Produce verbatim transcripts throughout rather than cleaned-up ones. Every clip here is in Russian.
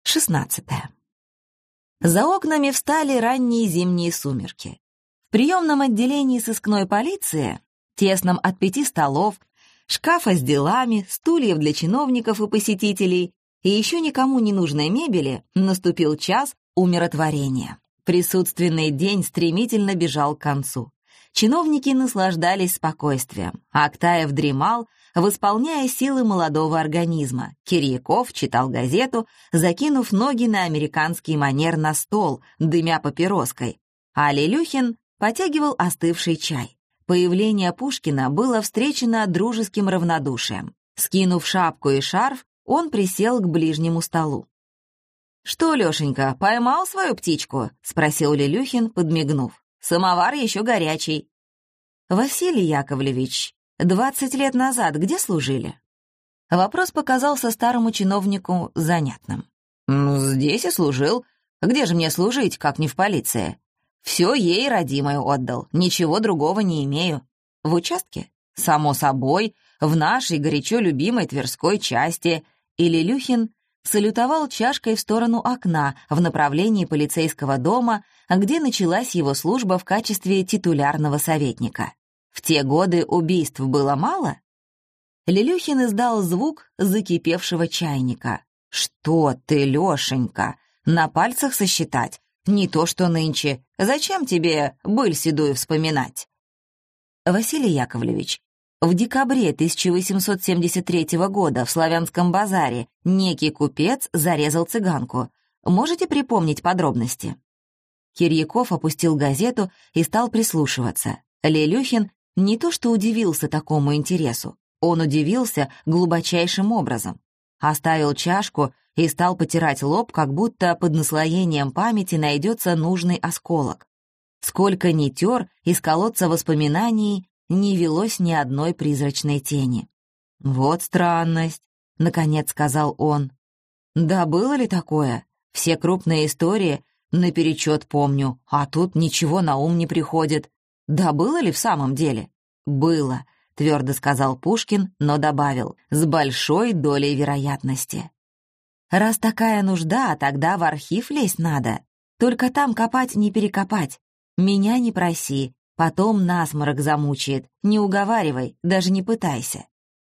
шестнадцатое. За окнами встали ранние зимние сумерки. В приемном отделении сыскной полиции, тесном от пяти столов, шкафа с делами, стульев для чиновников и посетителей и еще никому не нужной мебели, наступил час умиротворения. Присутственный день стремительно бежал к концу. Чиновники наслаждались спокойствием. Актаев дремал, восполняя силы молодого организма. Кирьяков читал газету, закинув ноги на американский манер на стол, дымя папироской. А Лелюхин потягивал остывший чай. Появление Пушкина было встречено дружеским равнодушием. Скинув шапку и шарф, он присел к ближнему столу. «Что, Лешенька, поймал свою птичку?» — спросил Лелюхин, подмигнув. «Самовар еще горячий». «Василий Яковлевич, двадцать лет назад где служили?» Вопрос показался старому чиновнику занятным. «Здесь и служил. Где же мне служить, как не в полиции? Все ей родимой отдал, ничего другого не имею. В участке? Само собой, в нашей горячо любимой Тверской части». И Лелюхин салютовал чашкой в сторону окна в направлении полицейского дома, где началась его служба в качестве титулярного советника. В те годы убийств было мало? Лелюхин издал звук закипевшего чайника. «Что ты, Лешенька, на пальцах сосчитать? Не то что нынче. Зачем тебе быль седую вспоминать?» «Василий Яковлевич, в декабре тысяча восемьсот семьдесят третьего года в Славянском базаре некий купец зарезал цыганку. Можете припомнить подробности?» Кирьяков опустил газету и стал прислушиваться. Лелюхин не то что удивился такому интересу, он удивился глубочайшим образом. Оставил чашку и стал потирать лоб, как будто под наслоением памяти найдется нужный осколок. Сколько ни тер, из колодца воспоминаний не велось ни одной призрачной тени. «Вот странность», — наконец сказал он. «Да было ли такое? Все крупные истории наперечет помню, а тут ничего на ум не приходит. Да было ли в самом деле?» «Было», — твердо сказал Пушкин, но добавил, «с большой долей вероятности». «Раз такая нужда, тогда в архив лезть надо. Только там копать не перекопать. Меня не проси. Потом насморк замучает. Не уговаривай, даже не пытайся».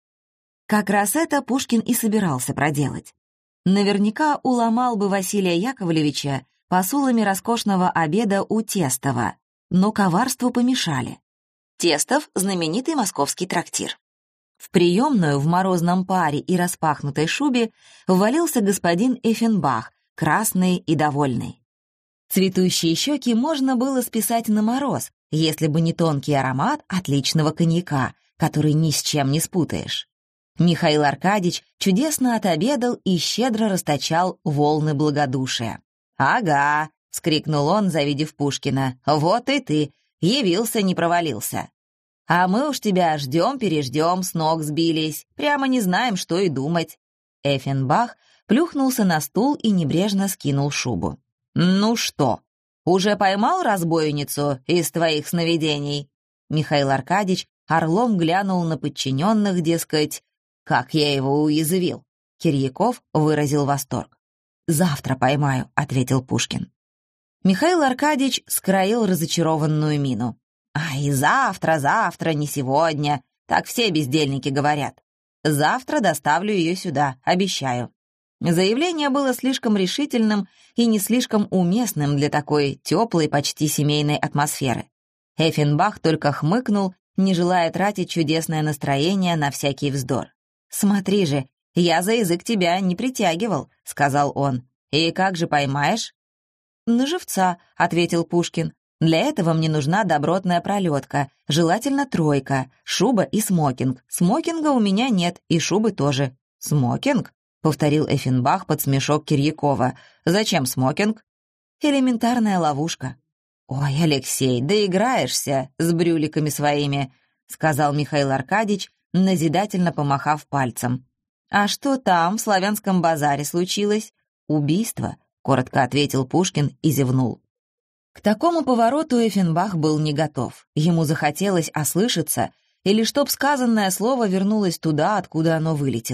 Как раз это Пушкин и собирался проделать. Наверняка уломал бы Василия Яковлевича посулами роскошного обеда у Тестова, но коварству помешали. Тестов — знаменитый московский трактир. В приемную в морозном паре и распахнутой шубе ввалился господин Эффенбах, красный и довольный. Цветущие щеки можно было списать на мороз, если бы не тонкий аромат отличного коньяка, который ни с чем не спутаешь. Михаил Аркадьич чудесно отобедал и щедро расточал волны благодушия. «Ага», — вскрикнул он, завидев Пушкина, — «вот и ты, явился, не провалился. А мы уж тебя ждем-переждем, с ног сбились, прямо не знаем, что и думать». Эффенбах плюхнулся на стул и небрежно скинул шубу. «Ну что, уже поймал разбойницу из твоих сновидений?» Михаил Аркадьич орлом глянул на подчиненных, дескать, «как я его уязвил». Кирьяков выразил восторг. «Завтра поймаю», — ответил Пушкин. Михаил Аркадьич скроил разочарованную мину. «Ай, завтра, завтра, не сегодня, так все бездельники говорят. Завтра доставлю ее сюда, обещаю». Заявление было слишком решительным и не слишком уместным для такой теплой, почти семейной атмосферы. Эффенбах только хмыкнул, не желая тратить чудесное настроение на всякий вздор. «Смотри же, я за язык тебя не притягивал», — сказал он. «И как же поймаешь?» «На живца», — ответил Пушкин. «Для этого мне нужна добротная пролетка, желательно тройка, шуба и смокинг. Смокинга у меня нет, и шубы тоже». «Смокинг?» — повторил Эффенбах под смешок Кирьякова. «Зачем смокинг?» «Элементарная ловушка». «Ой, Алексей, да играешься с брюликами своими», — сказал Михаил Аркадьич, назидательно помахав пальцем. «А что там, в Славянском базаре, случилось?» «Убийство», — коротко ответил Пушкин и зевнул. К такому повороту Эффенбах был не готов. Ему захотелось ослышаться, или чтоб сказанное слово вернулось туда, откуда оно вылетело.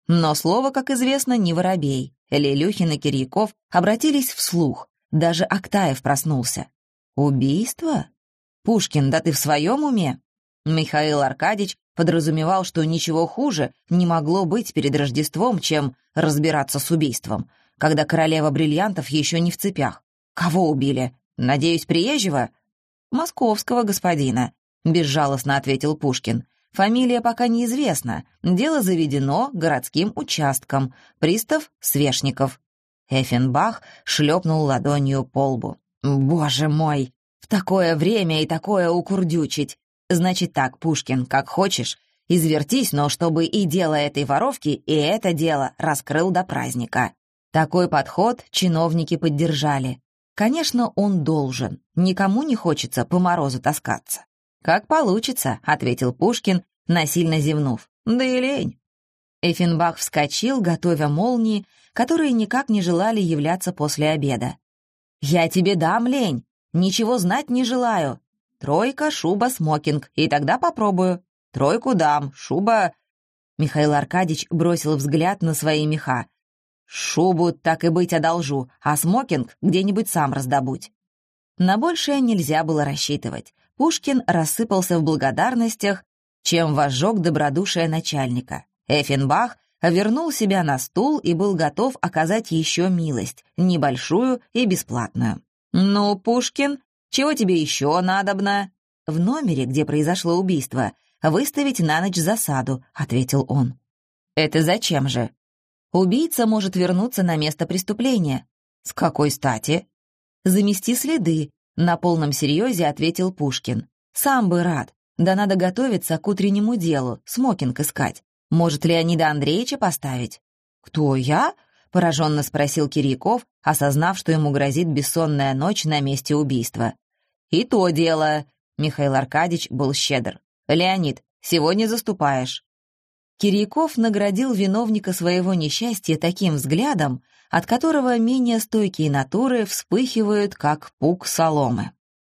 Но слово, как известно, не воробей. Лелюхин и Кирьяков обратились вслух. Даже Актаев проснулся. «Убийство? Пушкин, да ты в своем уме?» Михаил Аркадьевич подразумевал, что ничего хуже не могло быть перед Рождеством, чем разбираться с убийством, когда королева бриллиантов еще не в цепях. Кого убили? Надеюсь, приезжего? Московского господина, безжалостно ответил Пушкин. Фамилия пока неизвестна. Дело заведено городским участком. Пристав Свешников. Эффенбах шлепнул ладонью по лбу. «Боже мой! В такое время и такое укурдючить! Значит так, Пушкин, как хочешь, извертись, но чтобы и дело этой воровки, и это дело раскрыл до праздника». Такой подход чиновники поддержали. Конечно, он должен. Никому не хочется по морозу таскаться. «Как получится», — ответил Пушкин, насильно зевнув. «Да и лень». Эффенбах вскочил, готовя молнии, которые никак не желали являться после обеда. «Я тебе дам, лень! Ничего знать не желаю. Тройка, шуба, смокинг, и тогда попробую. Тройку дам, шуба...» Михаил Аркадьевич бросил взгляд на свои меха. «Шубу, так и быть, одолжу, а смокинг где-нибудь сам раздобудь». На большее нельзя было рассчитывать. Пушкин рассыпался в благодарностях, чем возжег добродушие начальника. Эффенбах вернул себя на стул и был готов оказать еще милость, небольшую и бесплатную. «Ну, Пушкин, чего тебе еще надобно?» «В номере, где произошло убийство, выставить на ночь засаду», — ответил он. «Это зачем же?» «Убийца может вернуться на место преступления». «С какой стати?» «Замести следы», — на полном серьезе ответил Пушкин. «Сам бы рад. Да надо готовиться к утреннему делу, смокинг искать. Может, Леонида Андреевича поставить?» «Кто, я?» — пораженно спросил Кирьяков, осознав, что ему грозит бессонная ночь на месте убийства. «И то дело», — Михаил Аркадьевич был щедр. «Леонид, сегодня заступаешь». Кирьяков наградил виновника своего несчастья таким взглядом, от которого менее стойкие натуры вспыхивают, как пук соломы.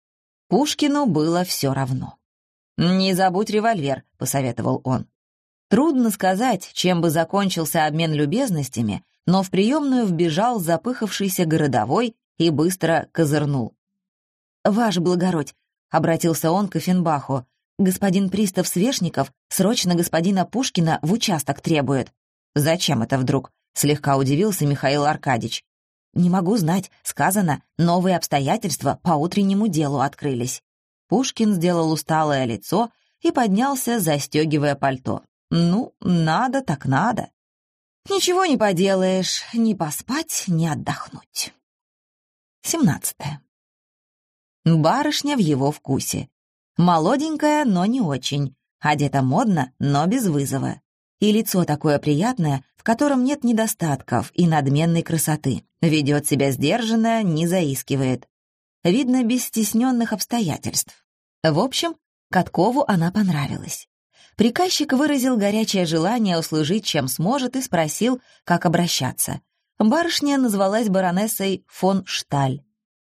Пушкину было все равно. «Не забудь револьвер», — посоветовал он. Трудно сказать, чем бы закончился обмен любезностями, но в приемную вбежал запыхавшийся городовой и быстро козырнул. «Ваше благородь», — обратился он к Эффенбаху, «господин пристав Свешников срочно господина Пушкина в участок требует». «Зачем это вдруг?» — слегка удивился Михаил Аркадьевич. «Не могу знать. Сказано, новые обстоятельства по утреннему делу открылись». Пушкин сделал усталое лицо и поднялся, застегивая пальто. «Ну, надо так надо. Ничего не поделаешь, ни поспать, ни отдохнуть». семнадцатое. Барышня в его вкусе. Молоденькая, но не очень. Одета модно, но без вызова. И лицо такое приятное, в котором нет недостатков и надменной красоты. Ведет себя сдержанно, не заискивает. Видно, без стесненных обстоятельств. В общем, Каткову она понравилась. Приказчик выразил горячее желание услужить, чем сможет, и спросил, как обращаться. Барышня назвалась баронессой фон Шталь.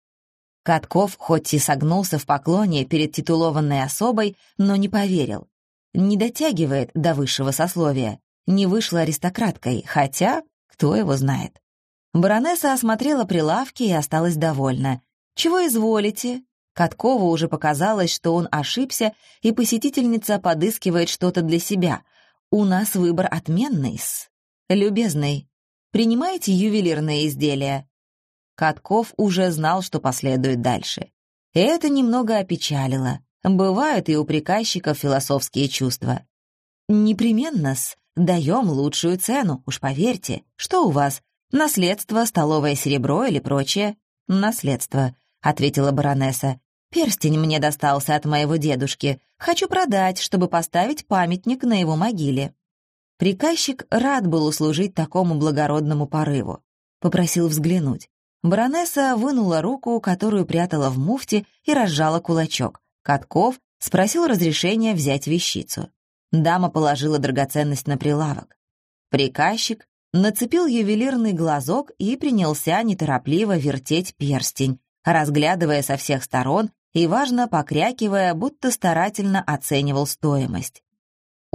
Катков хоть и согнулся в поклоне перед титулованной особой, но не поверил. Не дотягивает до высшего сословия, не вышла аристократкой, хотя кто его знает. Баронесса осмотрела прилавки и осталась довольна. «Чего изволите?» Каткову уже показалось, что он ошибся, и посетительница подыскивает что-то для себя. «У нас выбор отменный-с. Любезный, принимаете ювелирные изделия?» Катков уже знал, что последует дальше. И это немного опечалило. Бывают и у приказчиков философские чувства. «Непременно-с, даем лучшую цену, уж поверьте. Что у вас? Наследство, столовое серебро или прочее?» «Наследство», — ответила баронесса. «Перстень мне достался от моего дедушки. Хочу продать, чтобы поставить памятник на его могиле». Приказчик рад был услужить такому благородному порыву. Попросил взглянуть. Баронесса вынула руку, которую прятала в муфте, и разжала кулачок. Катков спросил разрешения взять вещицу. Дама положила драгоценность на прилавок. Приказчик нацепил ювелирный глазок и принялся неторопливо вертеть перстень, разглядывая со всех сторон и, важно, покрякивая, будто старательно оценивал стоимость.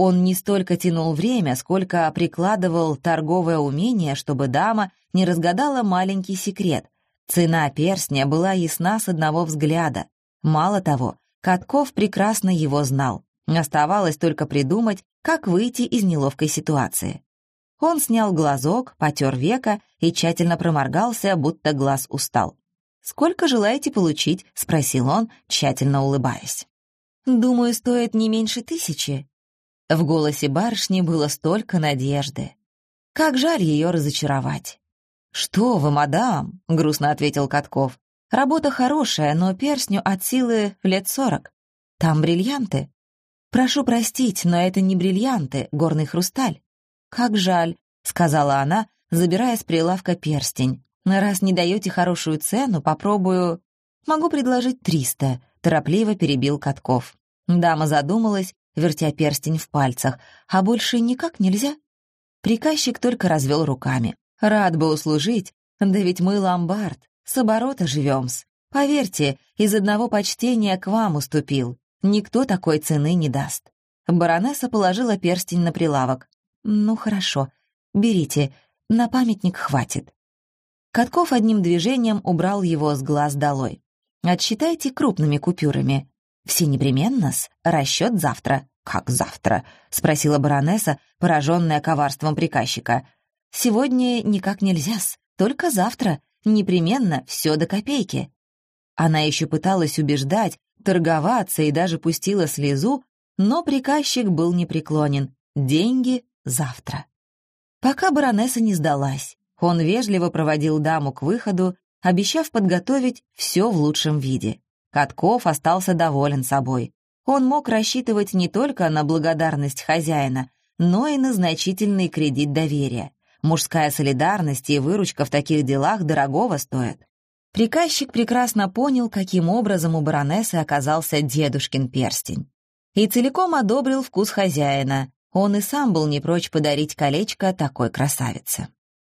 Он не столько тянул время, сколько прикладывал торговое умение, чтобы дама не разгадала маленький секрет. Цена перстня была ясна с одного взгляда. Мало того, Катков прекрасно его знал. Оставалось только придумать, как выйти из неловкой ситуации. Он снял глазок, потер веко и тщательно проморгался, будто глаз устал. «Сколько желаете получить?» — спросил он, тщательно улыбаясь. «Думаю, стоит не меньше тысячи». В голосе барышни было столько надежды. Как жаль ее разочаровать. «Что вы, мадам?» — грустно ответил Катков. «Работа хорошая, но перстню от силы лет сорок. Там бриллианты. Прошу простить, но это не бриллианты, горный хрусталь». «Как жаль», — сказала она, забирая с прилавка перстень. «Раз не даете хорошую цену, попробую...» «Могу предложить триста», — торопливо перебил Катков. Дама задумалась, вертя перстень в пальцах. «А больше никак нельзя?» Приказчик только развел руками. «Рад бы услужить, да ведь мы ломбард, с оборота живем-с. Поверьте, из одного почтения к вам уступил. Никто такой цены не даст». Баронесса положила перстень на прилавок. «Ну хорошо, берите, на памятник хватит». Катков одним движением убрал его с глаз долой. «Отсчитайте крупными купюрами». «Все непременно-с, расчет завтра». «Как завтра?» — спросила баронесса, пораженная коварством приказчика. «Сегодня никак нельзя-с, только завтра, непременно, все до копейки». Она еще пыталась убеждать, торговаться и даже пустила слезу, но приказчик был непреклонен. Деньги завтра. Пока баронесса не сдалась, он вежливо проводил даму к выходу, обещав подготовить все в лучшем виде. Катков остался доволен собой. Он мог рассчитывать не только на благодарность хозяина, но и на значительный кредит доверия. Мужская солидарность и выручка в таких делах дорогого стоят. Приказчик прекрасно понял, каким образом у баронессы оказался дедушкин перстень. И целиком одобрил вкус хозяина. Он и сам был не прочь подарить колечко такой красавице.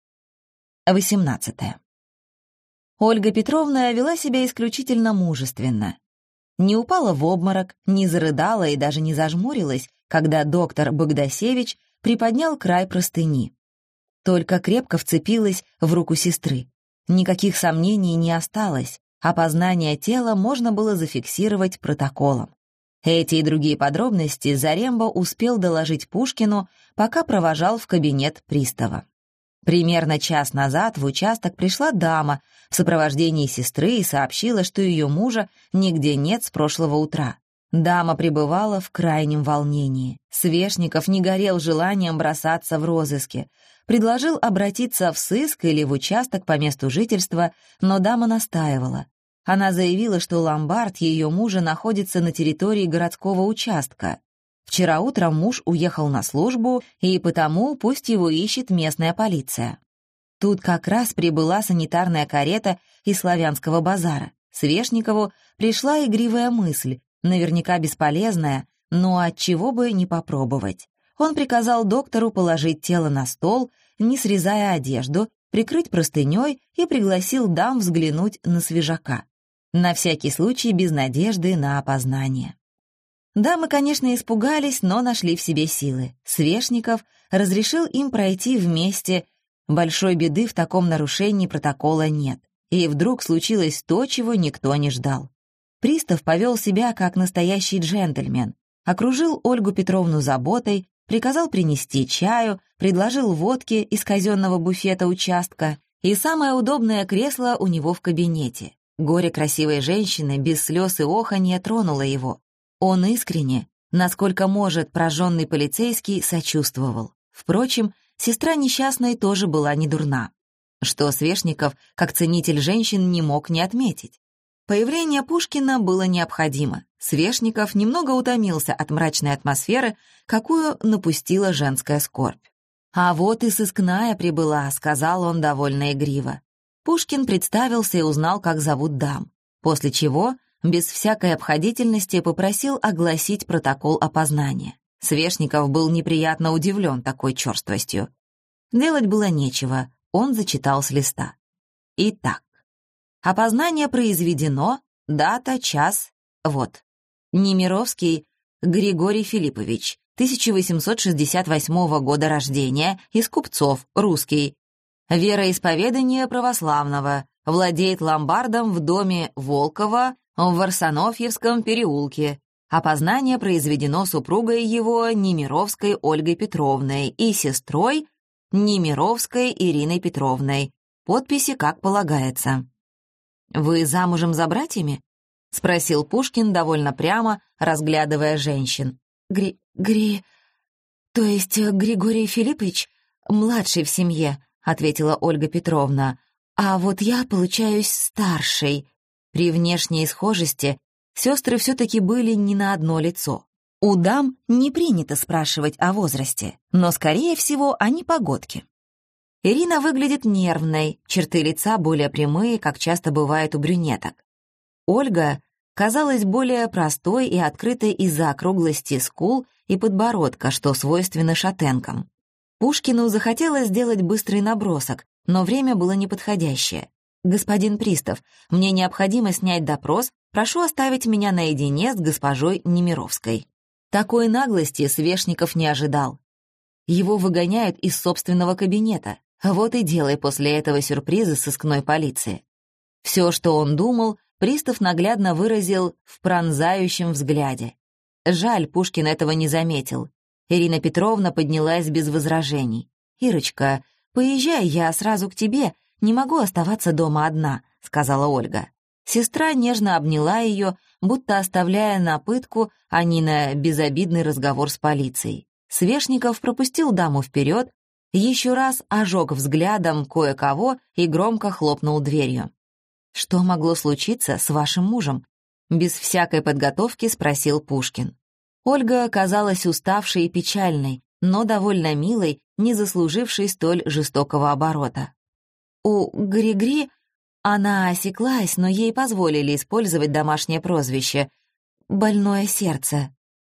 восемнадцатое. Ольга Петровна вела себя исключительно мужественно. Не упала в обморок, не зарыдала и даже не зажмурилась, когда доктор Богдасевич приподнял край простыни. Только крепко вцепилась в руку сестры. Никаких сомнений не осталось, опознание тела можно было зафиксировать протоколом. Эти и другие подробности Зарембо успел доложить Пушкину, пока провожал в кабинет пристава. Примерно час назад в участок пришла дама в сопровождении сестры и сообщила, что ее мужа нигде нет с прошлого утра. Дама пребывала в крайнем волнении. Свешников не горел желанием бросаться в розыске. Предложил обратиться в сыск или в участок по месту жительства, но дама настаивала. Она заявила, что ломбард ее мужа находится на территории городского участка. Вчера утром муж уехал на службу, и потому пусть его ищет местная полиция. Тут как раз прибыла санитарная карета из Славянского базара. Свешникову пришла игривая мысль, наверняка бесполезная, но отчего бы не попробовать. Он приказал доктору положить тело на стол, не срезая одежду, прикрыть простыней и пригласил дам взглянуть на свежака. На всякий случай без надежды на опознание. Дамы, конечно, испугались, но нашли в себе силы. Свешников разрешил им пройти вместе. Большой беды в таком нарушении протокола нет. И вдруг случилось то, чего никто не ждал. Пристав повел себя как настоящий джентльмен, окружил Ольгу Петровну заботой, приказал принести чаю, предложил водки из казенного буфета участка и самое удобное кресло у него в кабинете. Горе красивой женщины без слез и оханья тронуло его. Он искренне, насколько может прожженный полицейский, сочувствовал. Впрочем, сестра несчастной тоже была не дурна, что Свешников, как ценитель женщин, не мог не отметить. Появление Пушкина было необходимо. Свешников немного утомился от мрачной атмосферы, какую напустила женская скорбь. «А вот и сыскная прибыла», — сказал он довольно игриво. Пушкин представился и узнал, как зовут дам, после чего без всякой обходительности попросил огласить протокол опознания. Свешников был неприятно удивлен такой черствостью. Делать было нечего, он зачитал с листа. Итак, опознание произведено, дата, час, вот. Немировский Григорий Филиппович, тысяча восемьсот шестьдесят восьмого года рождения, из купцов, русский. Вероисповедание православного, владеет ломбардом в доме Волкова в Варсонофьевском переулке. Опознание произведено супругой его Немировской Ольгой Петровной и сестрой Немировской Ириной Петровной. Подписи как полагается. «Вы замужем за братьями?» — спросил Пушкин довольно прямо, разглядывая женщин. «Гри... Гри... То есть Григорий Филиппович младший в семье», — ответила Ольга Петровна. «А вот я получаюсь старшей». При внешней схожести сестры все-таки были не на одно лицо. У дам не принято спрашивать о возрасте, но, скорее всего, они погодки. Ирина выглядит нервной, черты лица более прямые, как часто бывает у брюнеток. Ольга казалась более простой и открытой из-за округлости скул и подбородка, что свойственно шатенкам. Пушкину захотелось сделать быстрый набросок, но время было неподходящее. «Господин пристав, мне необходимо снять допрос, прошу оставить меня наедине с госпожой Немировской». Такой наглости Свешников не ожидал. Его выгоняют из собственного кабинета. Вот и делай после этого сюрпризы сыскной полиции. Все, что он думал, пристав наглядно выразил в пронзающем взгляде. Жаль, Пушкин этого не заметил. Ирина Петровна поднялась без возражений. «Ирочка, поезжай, я сразу к тебе, не могу оставаться дома одна», — сказала Ольга. Сестра нежно обняла ее, будто оставляя на пытку, а не на безобидный разговор с полицией. Свешников пропустил даму вперед, еще раз ожег взглядом кое-кого и громко хлопнул дверью. «Что могло случиться с вашим мужем?» Без всякой подготовки спросил Пушкин. Ольга казалась уставшей и печальной, но довольно милой, не заслужившей столь жестокого оборота. У Гри-Гри она осеклась, но ей позволили использовать домашнее прозвище «больное сердце».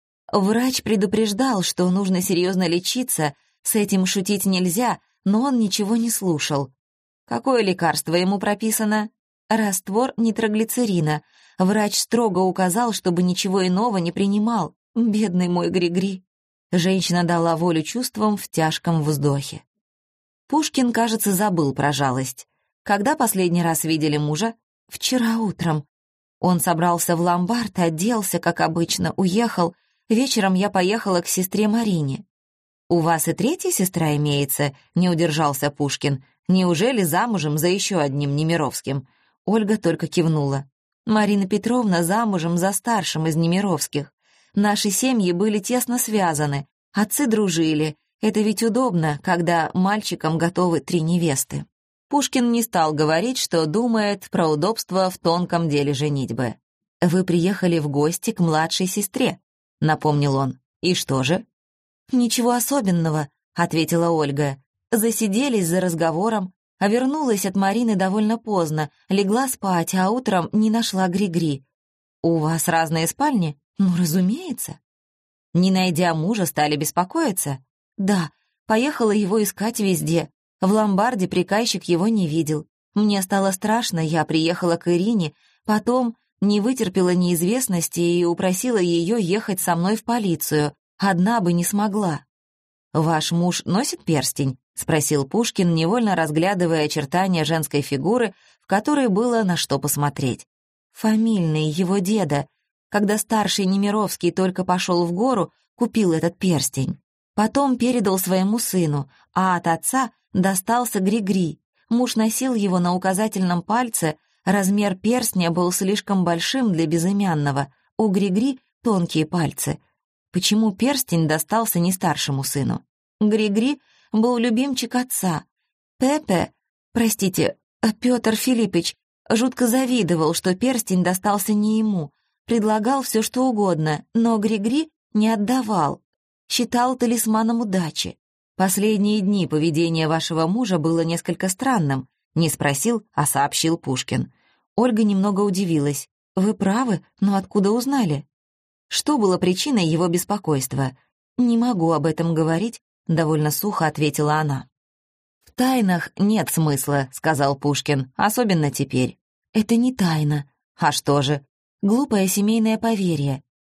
Врач предупреждал, что нужно серьезно лечиться, с этим шутить нельзя, но он ничего не слушал. Какое лекарство ему прописано? Раствор нитроглицерина. Врач строго указал, чтобы ничего иного не принимал. Бедный мой Гри-Гри. Женщина дала волю чувствам в тяжком вздохе. Пушкин, кажется, забыл про жалость. Когда последний раз видели мужа? Вчера утром. Он собрался в ломбард, оделся, как обычно, уехал. Вечером я поехала к сестре Марине. «У вас и третья сестра имеется?» — не удержался Пушкин. «Неужели замужем за еще одним Немировским?» Ольга только кивнула. «Марина Петровна замужем за старшим из Немировских. Наши семьи были тесно связаны, отцы дружили. Это ведь удобно, когда мальчикам готовы три невесты». Пушкин не стал говорить, что думает про удобство в тонком деле женитьбы. «Вы приехали в гости к младшей сестре», — напомнил он. «И что же?» «Ничего особенного», — ответила Ольга. Засиделись за разговором, а вернулась от Марины довольно поздно, легла спать, а утром не нашла Гри-Гри. «У вас разные спальни?» «Ну, разумеется». Не найдя мужа, стали беспокоиться? «Да, поехала его искать везде. В ломбарде приказчик его не видел. Мне стало страшно, я приехала к Ирине, потом не вытерпела неизвестности и упросила ее ехать со мной в полицию. Одна бы не смогла». «Ваш муж носит перстень?» — спросил Пушкин, невольно разглядывая очертания женской фигуры, в которой было на что посмотреть. «Фамильный, его деда. Когда старший Немировский только пошел в гору, купил этот перстень. Потом передал своему сыну, а от отца достался Гри-Гри. Муж носил его на указательном пальце, размер перстня был слишком большим для безымянного, у Гри-Гри тонкие пальцы. Почему перстень достался не старшему сыну? Гри-Гри был любимчик отца. Пепе, простите, Петр Филиппович, жутко завидовал, что перстень достался не ему, предлагал все что угодно, но Гри-Гри не отдавал, считал талисманом удачи. Последние дни поведение вашего мужа было несколько странным, не спросил, а сообщил Пушкин. Ольга немного удивилась. «Вы правы, но откуда узнали?» Что было причиной его беспокойства? «Не могу об этом говорить», — довольно сухо ответила она. «В тайнах нет смысла», — сказал Пушкин, — «особенно теперь». «Это не тайна». «А что же?» «Глупое семейное поверье».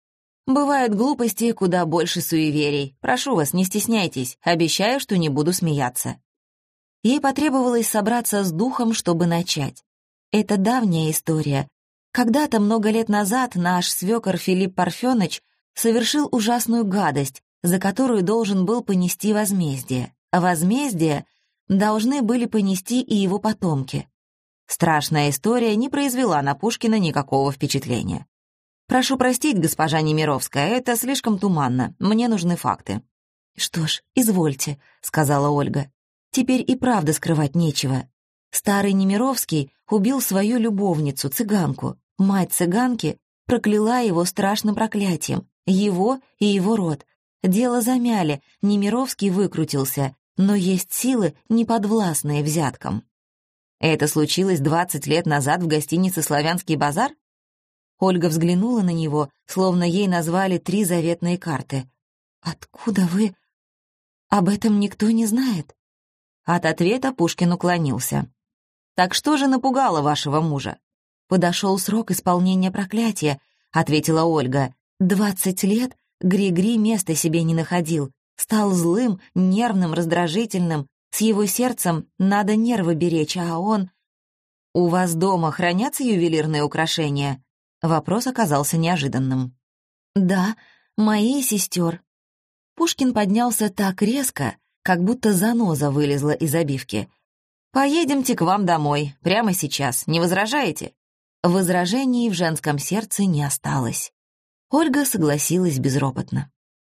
Бывают глупости куда больше суеверий. Прошу вас, не стесняйтесь, обещаю, что не буду смеяться». Ей потребовалось собраться с духом, чтобы начать. Это давняя история. Когда-то, много лет назад, наш свекор Филипп Парфёныч совершил ужасную гадость, за которую должен был понести возмездие. А возмездие должны были понести и его потомки. Страшная история не произвела на Пушкина никакого впечатления. «Прошу простить, госпожа Немировская, это слишком туманно, мне нужны факты». «Что ж, извольте», — сказала Ольга. «Теперь и правда скрывать нечего. Старый Немировский убил свою любовницу, цыганку. Мать цыганки прокляла его страшным проклятием, его и его род. Дело замяли, Немировский выкрутился, но есть силы, неподвластные взяткам». «Это случилось двадцать лет назад в гостинице «Славянский базар»?» Ольга взглянула на него, словно ей назвали три заветные карты. «Откуда вы? Об этом никто не знает». От ответа Пушкин уклонился. «Так что же напугало вашего мужа?» «Подошел срок исполнения проклятия», — ответила Ольга. «Двадцать лет Гри-Гри места себе не находил. Стал злым, нервным, раздражительным. С его сердцем надо нервы беречь, а он...» «У вас дома хранятся ювелирные украшения?» Вопрос оказался неожиданным. «Да, мои и сестер». Пушкин поднялся так резко, как будто заноза вылезла из обивки. «Поедемте к вам домой, прямо сейчас, не возражаете?» Возражений в женском сердце не осталось. Ольга согласилась безропотно.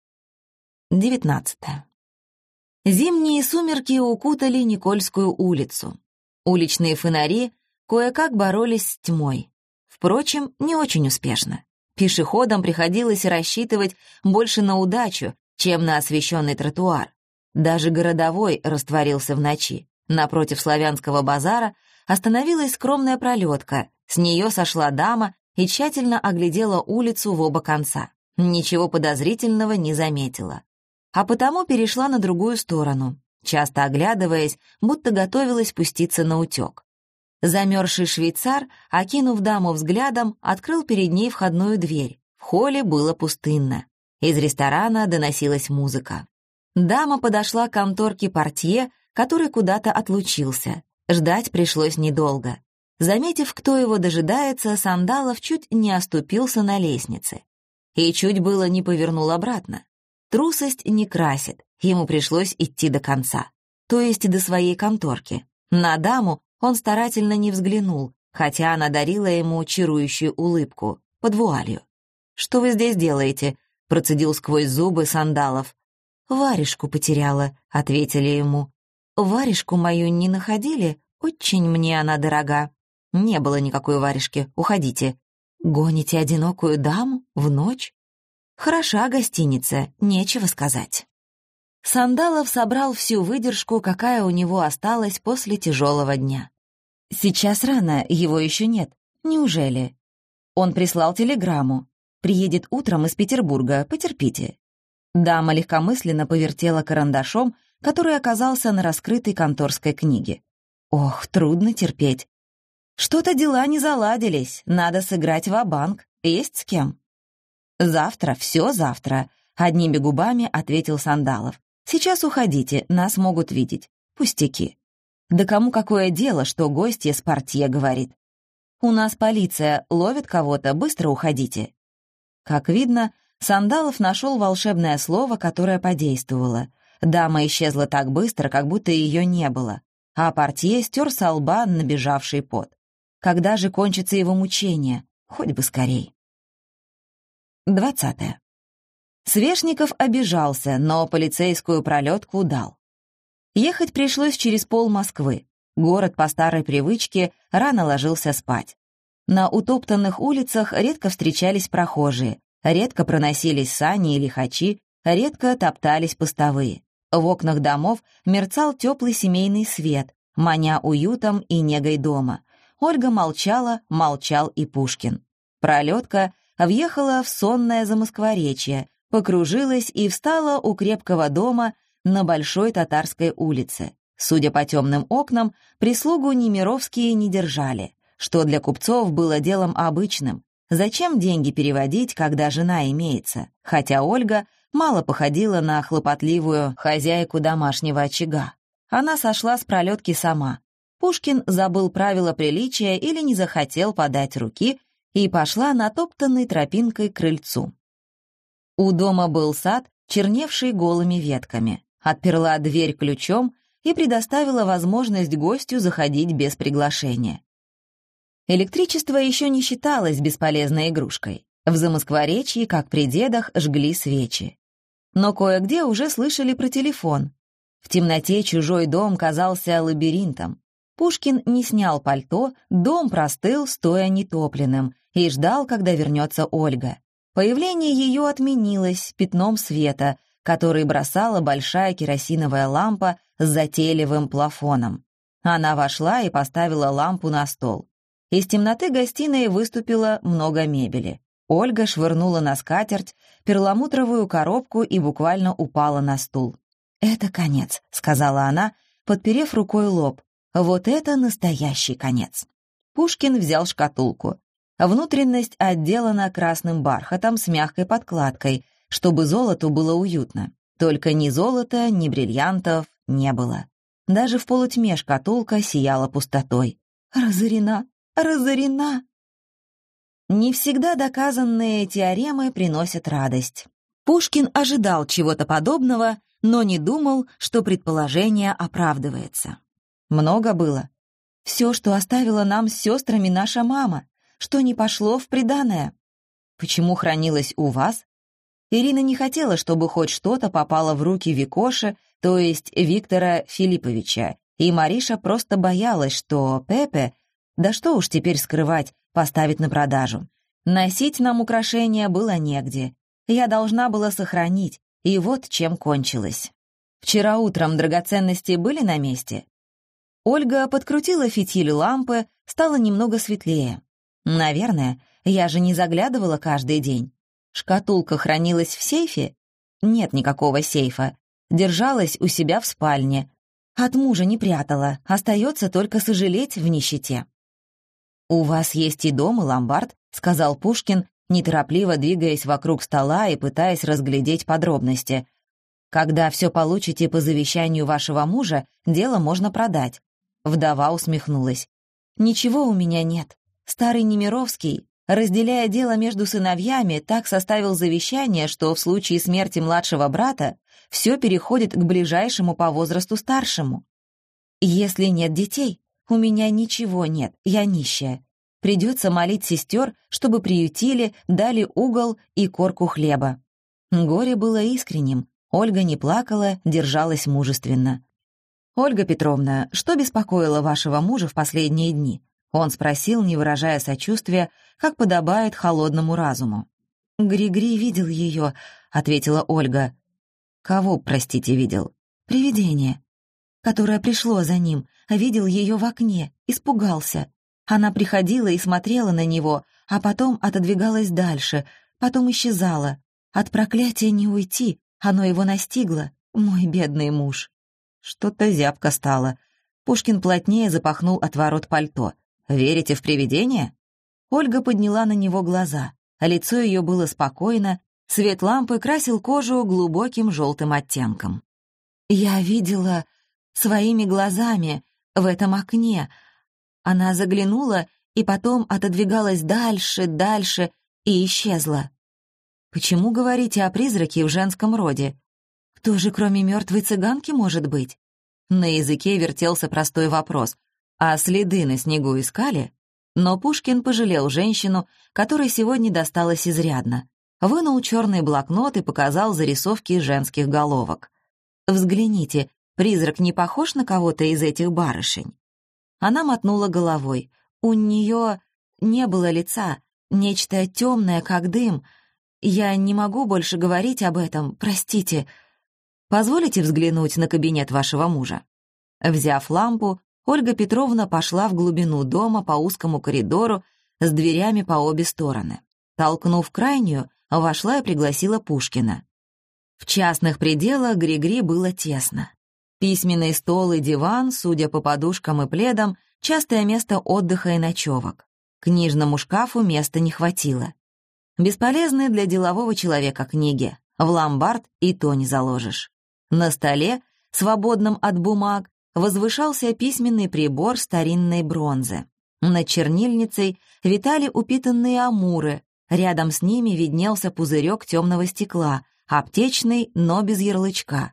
девятнадцатое. Зимние сумерки укутали Никольскую улицу. Уличные фонари кое-как боролись с тьмой. Впрочем, не очень успешно. Пешеходам приходилось рассчитывать больше на удачу, чем на освещенный тротуар. Даже городовой растворился в ночи. Напротив Славянского базара остановилась скромная пролетка. С нее сошла дама и тщательно оглядела улицу в оба конца. Ничего подозрительного не заметила. А потому перешла на другую сторону, часто оглядываясь, будто готовилась пуститься на утек. Замерзший швейцар, окинув даму взглядом, открыл перед ней входную дверь. В холле было пустынно. Из ресторана доносилась музыка. Дама подошла к конторке портье, который куда-то отлучился. Ждать пришлось недолго. Заметив, кто его дожидается, Сандалов чуть не оступился на лестнице. И чуть было не повернул обратно. Трусость не красит, ему пришлось идти до конца. То есть до своей конторки. На даму он старательно не взглянул, хотя она дарила ему чарующую улыбку, под вуалью. «Что вы здесь делаете?» — процедил сквозь зубы Сандалов. «Варежку потеряла», — ответили ему. «Варежку мою не находили? Очень мне она дорога». «Не было никакой варежки, уходите». «Гоните одинокую даму в ночь?» «Хороша гостиница, нечего сказать». Сандалов собрал всю выдержку, какая у него осталась после тяжелого дня. Сейчас рано, его еще нет. Неужели? Он прислал телеграмму. Приедет утром из Петербурга, потерпите. Дама легкомысленно повертела карандашом, который оказался на раскрытой конторской книге. Ох, трудно терпеть. Что-то дела не заладились, надо сыграть ва-банк. Есть с кем? Завтра, все завтра, одними губами ответил Сандалов. Сейчас уходите, нас могут видеть. Пустяки. Да кому какое дело, что гостья с портье говорит? У нас полиция, ловит кого-то, быстро уходите. Как видно, Сандалов нашел волшебное слово, которое подействовало. Дама исчезла так быстро, как будто ее не было, а портье стер со лба набежавший пот. Когда же кончится его мучение? Хоть бы скорей. Двадцатое. Свешников обижался, но полицейскую пролетку дал. Ехать пришлось через пол Москвы. Город по старой привычке рано ложился спать. На утоптанных улицах редко встречались прохожие, редко проносились сани и лихачи, редко топтались постовые. В окнах домов мерцал теплый семейный свет, маня уютом и негой дома. Ольга молчала, молчал и Пушкин. Пролетка въехала в сонное Замоскворечье, покружилась и встала у крепкого дома на Большой Татарской улице. Судя по темным окнам, прислугу Немировские не держали, что для купцов было делом обычным. Зачем деньги переводить, когда жена имеется? Хотя Ольга мало походила на хлопотливую хозяйку домашнего очага. Она сошла с пролетки сама. Пушкин забыл правила приличия или не захотел подать руки и пошла натоптанной тропинкой к крыльцу. У дома был сад, черневший голыми ветками. Отперла дверь ключом и предоставила возможность гостю заходить без приглашения. Электричество еще не считалось бесполезной игрушкой. В Замоскворечье, как при дедах, жгли свечи. Но кое-где уже слышали про телефон. В темноте чужой дом казался лабиринтом. Пушкин не снял пальто, дом простыл, стоя нетопленным, и ждал, когда вернется Ольга. Появление ее отменилось пятном света, который бросала большая керосиновая лампа с затейливым плафоном. Она вошла и поставила лампу на стол. Из темноты гостиной выступило много мебели. Ольга швырнула на скатерть перламутровую коробку и буквально упала на стул. «Это конец», — сказала она, подперев рукой лоб. «Вот это настоящий конец». Пушкин взял шкатулку. Внутренность отделана красным бархатом с мягкой подкладкой, чтобы золоту было уютно. Только ни золота, ни бриллиантов не было. Даже в полутьме шкатулка сияла пустотой. «Разорена! Разорена!» Не всегда доказанные теоремы приносят радость. Пушкин ожидал чего-то подобного, но не думал, что предположение оправдывается. Много было. Все, что оставила нам с сестрами наша мама, что не пошло в приданое. Почему хранилось у вас? Ирина не хотела, чтобы хоть что-то попало в руки Викоши, то есть Виктора Филипповича, и Мариша просто боялась, что Пепе, да что уж теперь скрывать, поставит на продажу. Носить нам украшения было негде. Я должна была сохранить, и вот чем кончилось. Вчера утром драгоценности были на месте. Ольга подкрутила фитиль лампы, стало немного светлее. Наверное, я же не заглядывала каждый день. Шкатулка хранилась в сейфе? Нет никакого сейфа. Держалась у себя в спальне. От мужа не прятала, остается только сожалеть в нищете. «У вас есть и дом, и ломбард», — сказал Пушкин, неторопливо двигаясь вокруг стола и пытаясь разглядеть подробности. «Когда все получите по завещанию вашего мужа, дело можно продать». Вдова усмехнулась. «Ничего у меня нет. Старый Немировский, разделяя дело между сыновьями, так составил завещание, что в случае смерти младшего брата все переходит к ближайшему по возрасту старшему. Если нет детей, у меня ничего нет, я нищая. Придется молить сестер, чтобы приютили, дали угол и корку хлеба». Горе было искренним. Ольга не плакала, держалась мужественно. «Ольга Петровна, что беспокоило вашего мужа в последние дни?» Он спросил, не выражая сочувствия, как подобает холодному разуму. «Гри-Гри видел ее», — ответила Ольга. «Кого, простите, видел?» «Привидение, которое пришло за ним, видел ее в окне, испугался. Она приходила и смотрела на него, а потом отодвигалась дальше, потом исчезала. От проклятия не уйти, оно его настигло, мой бедный муж». Что-то зябко стало. Пушкин плотнее запахнул отворот пальто. «Верите в привидения?» Ольга подняла на него глаза. Лицо ее было спокойно, свет лампы красил кожу глубоким желтым оттенком. «Я видела своими глазами в этом окне». Она заглянула и потом отодвигалась дальше, дальше и исчезла. «Почему говорите о призраке в женском роде? Кто же, кроме мертвой цыганки, может быть?» На языке вертелся простой вопрос. А следы на снегу искали? Но Пушкин пожалел женщину, которой сегодня досталось изрядно. Вынул черный блокнот и показал зарисовки женских головок. «Взгляните, призрак не похож на кого-то из этих барышень?» Она мотнула головой. «У нее не было лица, нечто темное, как дым. Я не могу больше говорить об этом, простите. Позволите взглянуть на кабинет вашего мужа?» Взяв лампу, Ольга Петровна пошла в глубину дома по узкому коридору с дверями по обе стороны. Толкнув крайнюю, вошла и пригласила Пушкина. В частных пределах Гри-Гри было тесно. Письменный стол и диван, судя по подушкам и пледам, частое место отдыха и ночевок. Книжному шкафу места не хватило. Бесполезные для делового человека книги. В ломбард и то не заложишь. На столе, свободном от бумаг, возвышался письменный прибор старинной бронзы. Над чернильницей витали упитанные амуры, рядом с ними виднелся пузырек темного стекла, аптечный, но без ярлычка.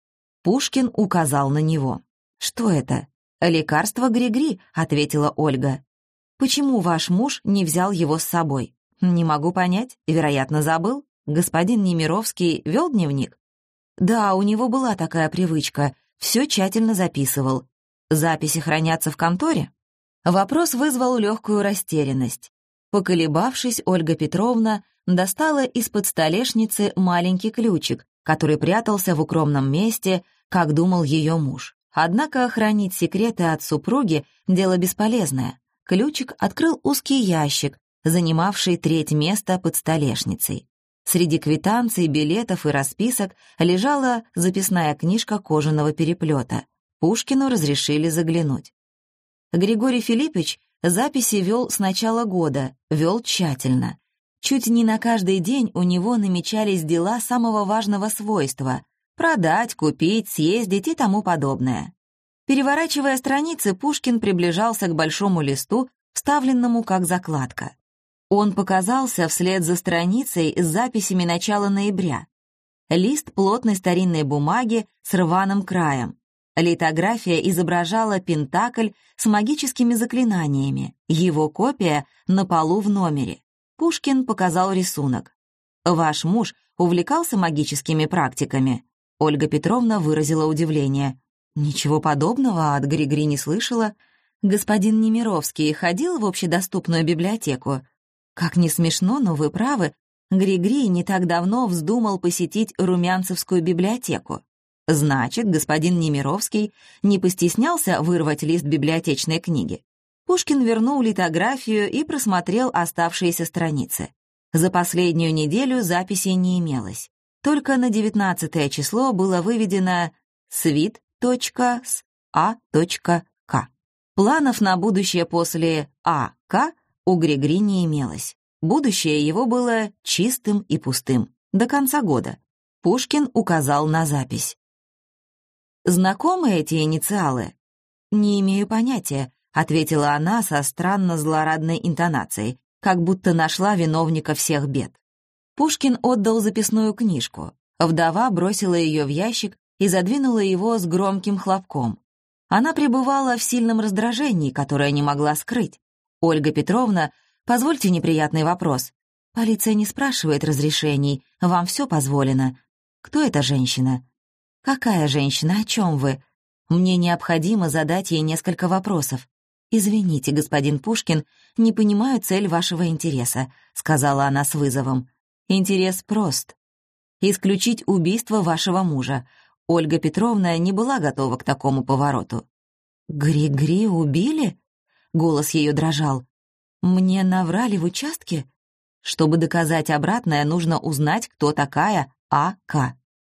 Пушкин указал на него. «Что это?» «Лекарство Гри-Гри», — ответила Ольга. «Почему ваш муж не взял его с собой?» «Не могу понять, вероятно, забыл. Господин Немировский вел дневник?» «Да, у него была такая привычка, все тщательно записывал. Записи хранятся в конторе?» Вопрос вызвал легкую растерянность. Поколебавшись, Ольга Петровна достала из-под столешницы маленький ключик, который прятался в укромном месте, как думал ее муж. Однако хранить секреты от супруги — дело бесполезное. Ключик открыл узкий ящик, занимавший треть места под столешницей. Среди квитанций, билетов и расписок лежала записная книжка кожаного переплета. Пушкину разрешили заглянуть. Григорий Филиппович записи вел с начала года, вел тщательно. Чуть не на каждый день у него намечались дела самого важного свойства — продать, купить, съездить и тому подобное. Переворачивая страницы, Пушкин приближался к большому листу, вставленному как закладка. Он показался вслед за страницей с записями начала ноября. Лист плотной старинной бумаги с рваным краем. Литография изображала пентакль с магическими заклинаниями. Его копия на полу в номере. Пушкин показал рисунок. «Ваш муж увлекался магическими практиками?» Ольга Петровна выразила удивление. «Ничего подобного от Гри-Гри не слышала. Господин Немировский ходил в общедоступную библиотеку?» «Как не смешно, но вы правы. Гри-Гри не так давно вздумал посетить Румянцевскую библиотеку. Значит, господин Немировский не постеснялся вырвать лист библиотечной книги». Пушкин вернул литографию и просмотрел оставшиеся страницы. За последнюю неделю записей не имелось. Только на девятнадцатое число было выведено «свит.с.а.к». Планов на будущее после «а.к» у Гри-Гри не имелось. Будущее его было чистым и пустым. До конца года. Пушкин указал на запись. «Знакомы эти инициалы?» «Не имею понятия», — ответила она со странно злорадной интонацией, как будто нашла виновника всех бед. Пушкин отдал записную книжку. Вдова бросила ее в ящик и задвинула его с громким хлопком. Она пребывала в сильном раздражении, которое не могла скрыть. «Ольга Петровна, позвольте неприятный вопрос. Полиция не спрашивает разрешений, вам все позволено. Кто эта женщина?» «Какая женщина? О чем вы?» «Мне необходимо задать ей несколько вопросов». «Извините, господин Пушкин, не понимаю цель вашего интереса», — сказала она с вызовом. «Интерес прост. Исключить убийство вашего мужа». Ольга Петровна не была готова к такому повороту. «Гри-Гри убили?» Голос ее дрожал. «Мне наврали в участке?» Чтобы доказать обратное, нужно узнать, кто такая А.К.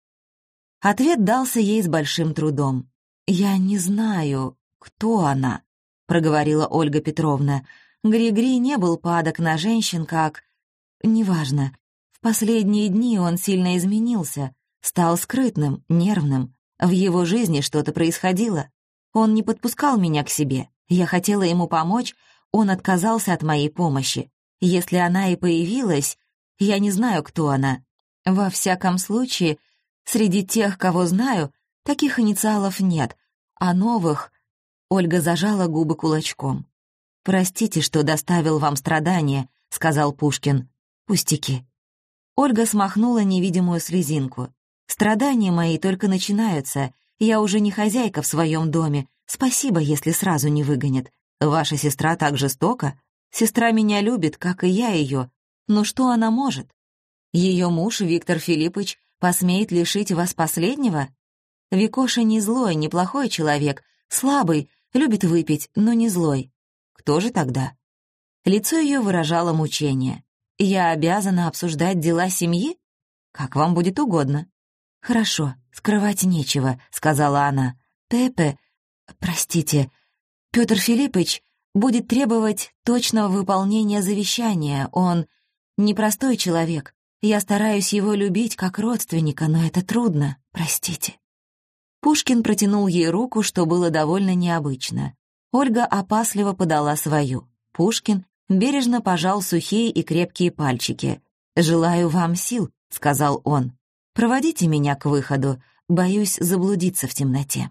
Ответ дался ей с большим трудом. «Я не знаю, кто она», — проговорила Ольга Петровна. «Гри-Гри не был падок на женщин, как... Неважно. В последние дни он сильно изменился, стал скрытным, нервным. В его жизни что-то происходило. Он не подпускал меня к себе. Я хотела ему помочь, он отказался от моей помощи. Если она и появилась, я не знаю, кто она. Во всяком случае, среди тех, кого знаю, таких инициалов нет, а новых...» Ольга зажала губы кулачком. «Простите, что доставил вам страдания», — сказал Пушкин. «Пустяки». Ольга смахнула невидимую слезинку. «Страдания мои только начинаются. Я уже не хозяйка в своем доме. Спасибо, если сразу не выгонят. Ваша сестра так жестока. Сестра меня любит, как и я ее. Но что она может? Ее муж, Виктор Филиппович, посмеет лишить вас последнего? Викоша не злой, неплохой человек, слабый, любит выпить, но не злой. Кто же тогда?» Лицо ее выражало мучение. «Я обязана обсуждать дела семьи? Как вам будет угодно». «Хорошо, скрывать нечего», — сказала она. «Пепе, простите, Петр Филиппович, будет требовать точного выполнения завещания. Он непростой человек. Я стараюсь его любить как родственника, но это трудно, простите». Пушкин протянул ей руку, что было довольно необычно. Ольга опасливо подала свою. Пушкин бережно пожал сухие и крепкие пальчики. «Желаю вам сил», — сказал он. «Проводите меня к выходу, боюсь заблудиться в темноте».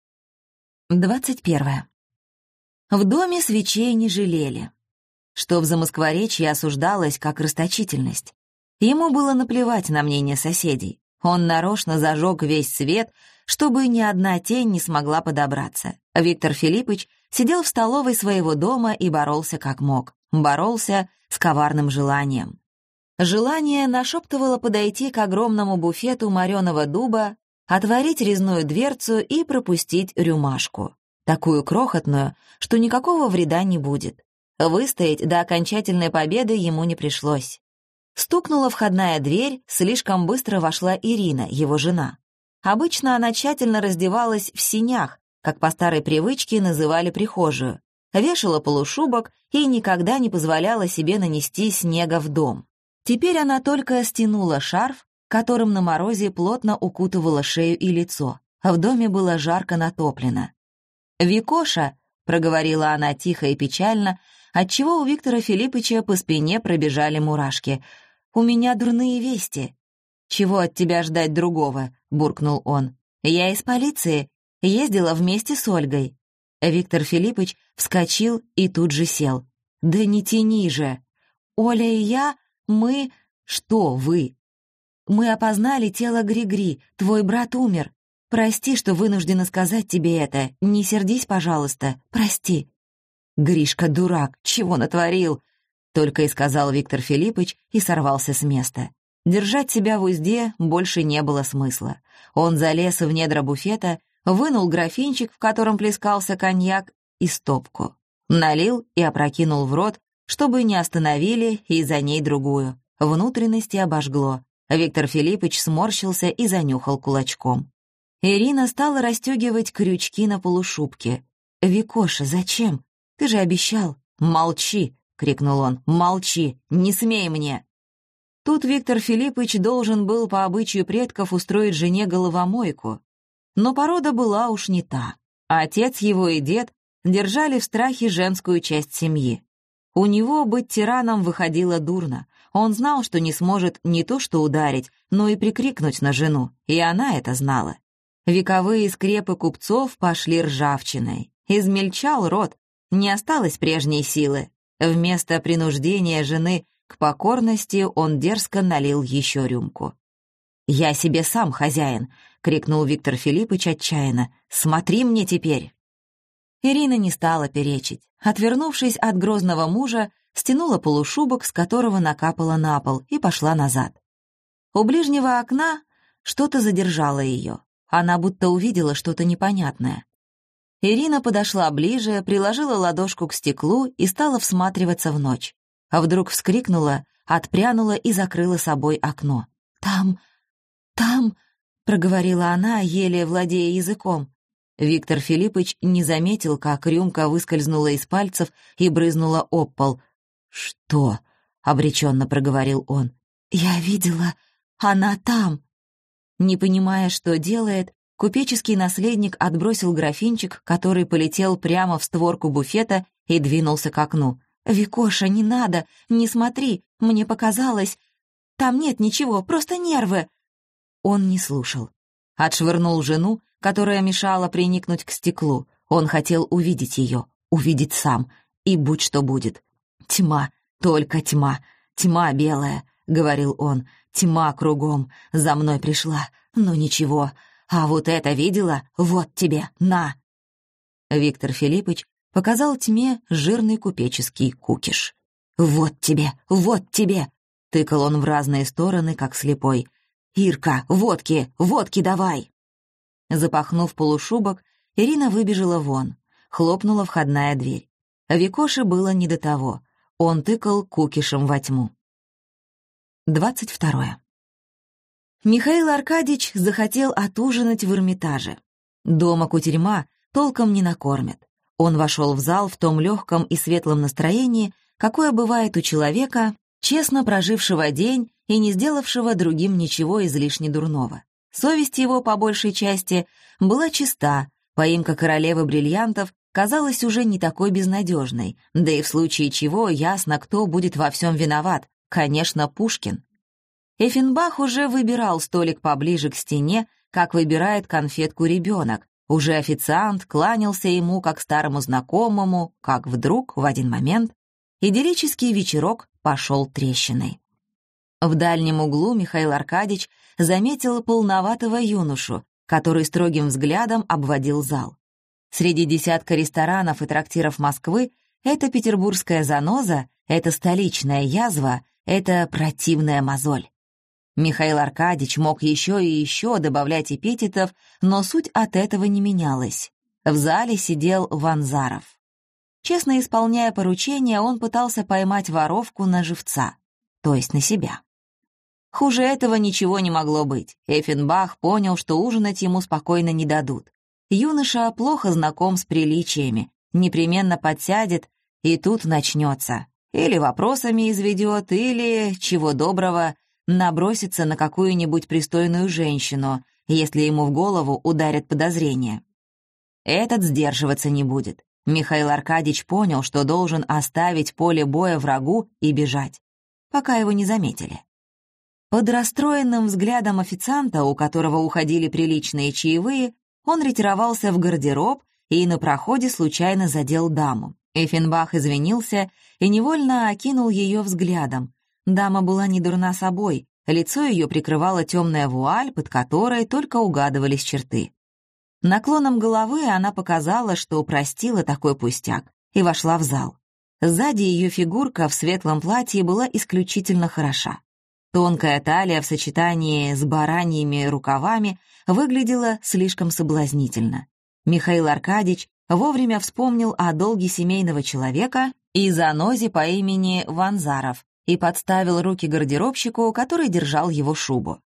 Двадцать первое. В доме свечей не жалели, что в Замоскворечье осуждалось как расточительность. Ему было наплевать на мнение соседей. Он нарочно зажег весь свет, чтобы ни одна тень не смогла подобраться. Виктор Филиппович сидел в столовой своего дома и боролся как мог. Боролся с коварным желанием. Желание нашептывало подойти к огромному буфету мореного дуба, отворить резную дверцу и пропустить рюмашку. Такую крохотную, что никакого вреда не будет. Выстоять до окончательной победы ему не пришлось. Стукнула входная дверь, слишком быстро вошла Ирина, его жена. Обычно она тщательно раздевалась в сенях, как по старой привычке называли прихожую, вешала полушубок и никогда не позволяла себе нанести снега в дом. Теперь она только стянула шарф, которым на морозе плотно укутывала шею и лицо, а в доме было жарко натоплено. «Викоша», — проговорила она тихо и печально, отчего у Виктора Филипповича по спине пробежали мурашки. «У меня дурные вести». «Чего от тебя ждать другого?» — буркнул он. «Я из полиции, ездила вместе с Ольгой». Виктор Филиппович вскочил и тут же сел. «Да не тяни же! Оля и я, мы...» «Что вы?» «Мы опознали тело Григри, твой брат умер. Прости, что вынуждена сказать тебе это. Не сердись, пожалуйста, прости». «Гришка дурак, чего натворил?» Только и сказал Виктор Филиппович и сорвался с места. Держать себя в узде больше не было смысла. Он залез в недра буфета, вынул графинчик, в котором плескался коньяк, и стопку. Налил и опрокинул в рот, чтобы не остановили, и за ней другую. Внутренности обожгло. Виктор Филиппович сморщился и занюхал кулачком. Ирина стала расстегивать крючки на полушубке. «Викоша, зачем? Ты же обещал». «Молчи!» — крикнул он. «Молчи! Не смей мне!» Тут Виктор Филиппович должен был по обычаю предков устроить жене головомойку. Но порода была уж не та. Отец его и дед держали в страхе женскую часть семьи. У него быть тираном выходило дурно. Он знал, что не сможет не то что ударить, но и прикрикнуть на жену, и она это знала. Вековые скрепы купцов пошли ржавчиной. Измельчал род, не осталось прежней силы. Вместо принуждения жены к покорности он дерзко налил еще рюмку. «Я себе сам хозяин!» — крикнул Виктор Филиппович отчаянно. «Смотри мне теперь!» Ирина не стала перечить. Отвернувшись от грозного мужа, стянула полушубок, с которого накапала на пол, и пошла назад. У ближнего окна что-то задержало ее. Она будто увидела что-то непонятное. Ирина подошла ближе, приложила ладошку к стеклу и стала всматриваться в ночь. А вдруг вскрикнула, отпрянула и закрыла собой окно. «Там, там...» — проговорила она, еле владея языком. Виктор Филиппович не заметил, как рюмка выскользнула из пальцев и брызнула об пол. «Что?» — обреченно проговорил он. «Я видела, она там». Не понимая, что делает, купеческий наследник отбросил графинчик, который полетел прямо в створку буфета и двинулся к окну. «Викоша, не надо, не смотри, мне показалось. Там нет ничего, просто нервы». Он не слушал. Отшвырнул жену, которая мешала приникнуть к стеклу. Он хотел увидеть ее, увидеть сам, и будь что будет. «Тьма, только тьма, тьма белая», — говорил он, — «тьма кругом, за мной пришла, но ничего. А вот это видела? Вот тебе, на!» Виктор Филиппович показал тьме жирный купеческий кукиш. «Вот тебе, вот тебе!» — тыкал он в разные стороны, как слепой. «Ирка, водки, водки давай!» Запахнув полушубок, Ирина выбежала вон. Хлопнула входная дверь. Викоше было не до того. Он тыкал кукишем во тьму. Двадцать второе. Михаил Аркадьевич захотел отужинать в Эрмитаже. Дома кутерьма толком не накормят. Он вошел в зал в том легком и светлом настроении, какое бывает у человека, честно прожившего день и не сделавшего другим ничего излишне дурного. Совесть его, по большей части, была чиста, поимка королевы бриллиантов казалась уже не такой безнадежной, да и в случае чего ясно, кто будет во всем виноват, конечно, Пушкин. Эффенбах уже выбирал столик поближе к стене, как выбирает конфетку ребенок. Уже официант кланялся ему как старому знакомому, как вдруг, в один момент, идиллический вечерок пошел трещиной. В дальнем углу Михаил Аркадьич заметил полноватого юношу, который строгим взглядом обводил зал. Среди десятка ресторанов и трактиров Москвы эта петербургская заноза, эта столичная язва, эта противная мозоль. Михаил Аркадьич мог еще и еще добавлять эпитетов, но суть от этого не менялась. В зале сидел Ванзаров. Честно исполняя поручение, он пытался поймать воровку на живца, то есть на себя. Хуже этого ничего не могло быть. Эффенбах понял, что ужинать ему спокойно не дадут. Юноша плохо знаком с приличиями, непременно подсядет, и тут начнется. Или вопросами изведет, или, чего доброго, набросится на какую-нибудь пристойную женщину, если ему в голову ударят подозрения. Этот сдерживаться не будет. Михаил Аркадьич понял, что должен оставить поле боя врагу и бежать, пока его не заметили. Под расстроенным взглядом официанта, у которого уходили приличные чаевые, он ретировался в гардероб и на проходе случайно задел даму. Эффенбах извинился и невольно окинул ее взглядом. Дама была не дурна собой, лицо ее прикрывала темная вуаль, под которой только угадывались черты. Наклоном головы она показала, что простила такой пустяк, и вошла в зал. Сзади ее фигурка в светлом платье была исключительно хороша. Тонкая талия в сочетании с бараньими рукавами выглядела слишком соблазнительно. Михаил Аркадьич вовремя вспомнил о долге семейного человека и занозе по имени Ванзаров и подставил руки гардеробщику, который держал его шубу.